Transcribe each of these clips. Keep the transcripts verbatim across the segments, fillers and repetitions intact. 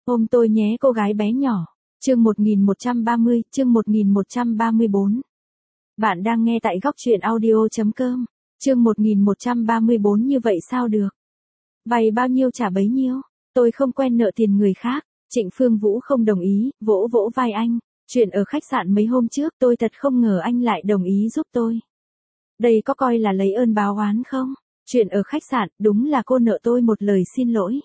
Ôm tôi nhé cô gái bé nhỏ. Chương một nghìn một trăm ba mươi, chương một nghìn một trăm ba mươi bốn. Bạn đang nghe tại góc truyện audio chấm com. Chương một nghìn một trăm ba mươi bốn như vậy sao được? Vay bao nhiêu trả bấy nhiêu, tôi không quen nợ tiền người khác. Trịnh Phương Vũ không đồng ý, vỗ vỗ vai anh. Chuyện ở khách sạn mấy hôm trước tôi thật không ngờ anh lại đồng ý giúp tôi. Đây có coi là lấy ơn báo oán không? Chuyện ở khách sạn, đúng là cô nợ tôi một lời xin lỗi.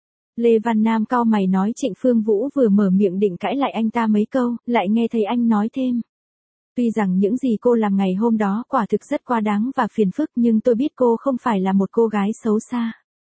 Lê Văn Nam cau mày nói. Trịnh Phương Vũ vừa mở miệng định cãi lại anh ta mấy câu, lại nghe thấy anh nói thêm. Tuy rằng những gì cô làm ngày hôm đó quả thực rất quá đáng và phiền phức, nhưng tôi biết cô không phải là một cô gái xấu xa.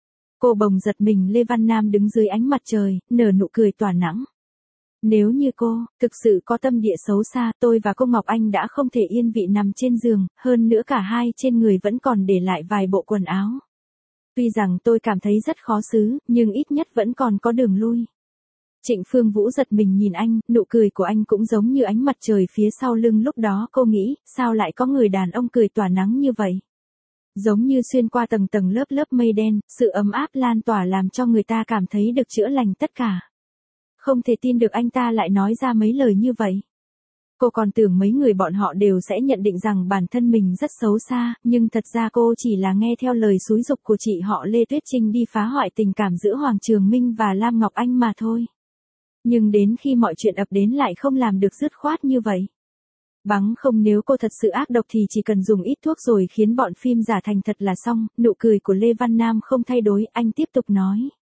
Cô bồng giật mình. Lê Văn Nam đứng dưới ánh mặt trời, nở nụ cười tỏa nắng. Nếu như cô thực sự có tâm địa xấu xa, tôi và cô Ngọc Anh đã không thể yên vị nằm trên giường, hơn nữa cả hai trên người vẫn còn để lại vài bộ quần áo. Tuy rằng tôi cảm thấy rất khó xử, nhưng ít nhất vẫn còn có đường lui. Trịnh Phương Vũ giật mình nhìn anh, nụ cười của anh cũng giống như ánh mặt trời phía sau lưng. Lúc đó cô nghĩ, sao lại có người đàn ông cười tỏa nắng như vậy? Giống như xuyên qua tầng tầng lớp lớp mây đen, sự ấm áp lan tỏa làm cho người ta cảm thấy được chữa lành tất cả. Không thể tin được anh ta lại nói ra mấy lời như vậy. Cô còn tưởng mấy người bọn họ đều sẽ nhận định rằng bản thân mình rất xấu xa, nhưng thật ra cô chỉ là nghe theo lời xúi giục của chị họ Lê Tuyết Trinh đi phá hoại tình cảm giữa Hoàng Trường Minh và Lam Ngọc Anh mà thôi. Nhưng đến khi mọi chuyện ập đến lại không làm được dứt khoát như vậy. Bằng không nếu cô thật sự ác độc thì chỉ cần dùng ít thuốc rồi khiến bọn phim giả thành thật là xong. Nụ cười của Lê Văn Nam không thay đổi, anh tiếp tục nói.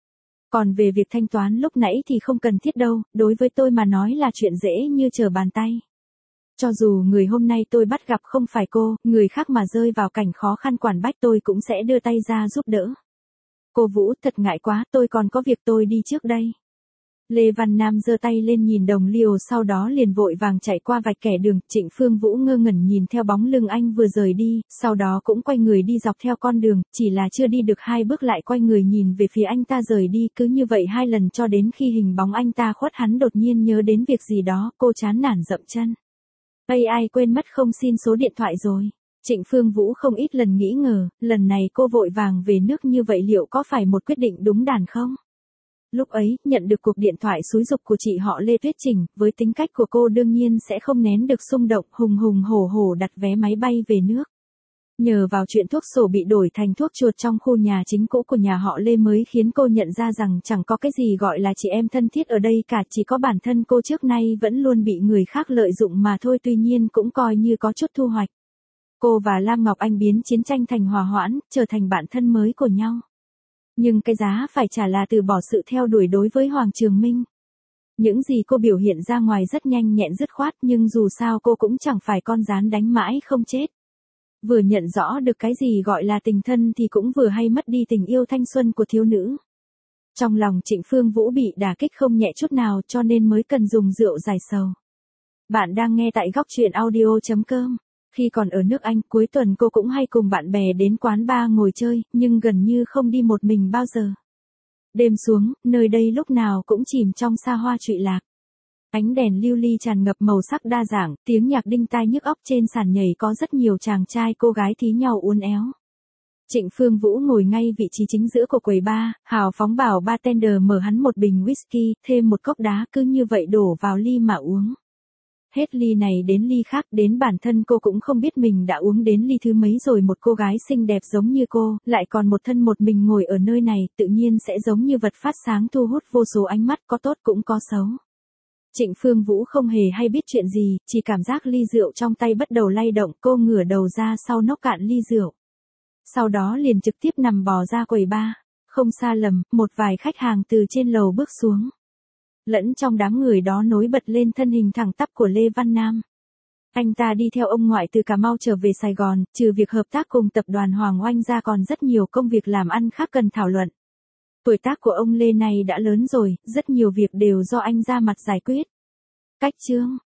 Còn về việc thanh toán lúc nãy thì không cần thiết đâu, đối với tôi mà nói là chuyện dễ như trở bàn tay. Cho dù người hôm nay tôi bắt gặp không phải cô, người khác mà rơi vào cảnh khó khăn quản bách tôi cũng sẽ đưa tay ra giúp đỡ. Cô Vũ, thật ngại quá, tôi còn có việc, tôi đi trước đây. Lê Văn Nam giơ tay lên nhìn đồng liều, sau đó liền vội vàng chạy qua vạch kẻ đường. Trịnh Phương Vũ ngơ ngẩn nhìn theo bóng lưng anh vừa rời đi, sau đó cũng quay người đi dọc theo con đường, chỉ là chưa đi được hai bước lại quay người nhìn về phía anh ta rời đi, cứ như vậy hai lần cho đến khi hình bóng anh ta khuất hắn đột nhiên nhớ đến việc gì đó, cô chán nản dậm chân. Ây ai quên mất không xin số điện thoại rồi. Trịnh Phương Vũ không ít lần nghĩ ngờ, lần này cô vội vàng về nước như vậy liệu có phải một quyết định đúng đắn không? Lúc ấy, nhận được cuộc điện thoại xúi giục của chị họ Lê Tuyết Trinh, với tính cách của cô đương nhiên sẽ không nén được xung động, hùng hùng hổ hổ đặt vé máy bay về nước. Nhờ vào chuyện thuốc sổ bị đổi thành thuốc chuột trong khu nhà chính cũ của nhà họ Lê mới khiến cô nhận ra rằng chẳng có cái gì gọi là chị em thân thiết ở đây cả, chỉ có bản thân cô trước nay vẫn luôn bị người khác lợi dụng mà thôi. Tuy nhiên cũng coi như có chút thu hoạch. Cô và Lam Ngọc Anh biến chiến tranh thành hòa hoãn, trở thành bạn thân mới của nhau. Nhưng cái giá phải trả là từ bỏ sự theo đuổi đối với Hoàng Trường Minh. Những gì cô biểu hiện ra ngoài rất nhanh nhẹn dứt khoát, nhưng dù sao cô cũng chẳng phải con gián đánh mãi không chết. Vừa nhận rõ được cái gì gọi là tình thân thì cũng vừa hay mất đi tình yêu thanh xuân của thiếu nữ. Trong lòng Trịnh Phương Vũ bị đả kích không nhẹ chút nào, cho nên mới cần dùng rượu giải sầu. Bạn đang nghe tại góc truyện audio chấm com. Khi còn ở nước Anh, cuối tuần cô cũng hay cùng bạn bè đến quán bar ngồi chơi, nhưng gần như không đi một mình bao giờ. Đêm xuống, nơi đây lúc nào cũng chìm trong xa hoa trụy lạc. Ánh đèn lưu ly tràn ngập màu sắc đa dạng, tiếng nhạc đinh tai nhức óc, trên sàn nhảy có rất nhiều chàng trai cô gái thí nhau uốn éo. Trịnh Phương Vũ ngồi ngay vị trí chính giữa của quầy bar, hào phóng bảo bartender mở hắn một bình whisky, thêm một cốc đá, cứ như vậy đổ vào ly mà uống. Hết ly này đến ly khác, đến bản thân cô cũng không biết mình đã uống đến ly thứ mấy rồi. Một cô gái xinh đẹp giống như cô, lại còn một thân một mình ngồi ở nơi này, tự nhiên sẽ giống như vật phát sáng thu hút vô số ánh mắt, có tốt cũng có xấu. Trịnh Phương Vũ không hề hay biết chuyện gì, chỉ cảm giác ly rượu trong tay bắt đầu lay động, cô ngửa đầu ra sau nốc cạn ly rượu. Sau đó liền trực tiếp nằm bò ra quầy bar. Không xa lầm, một vài khách hàng từ trên lầu bước xuống. Lẫn trong đám người đó nối bật lên thân hình thẳng tắp của Lê Văn Nam. Anh ta đi theo ông ngoại từ Cà Mau trở về Sài Gòn, trừ việc hợp tác cùng tập đoàn Hoàng Oanh ra còn rất nhiều công việc làm ăn khác cần thảo luận. Tuổi tác của ông Lê này đã lớn rồi, rất nhiều việc đều do anh ra mặt giải quyết. Cách chương,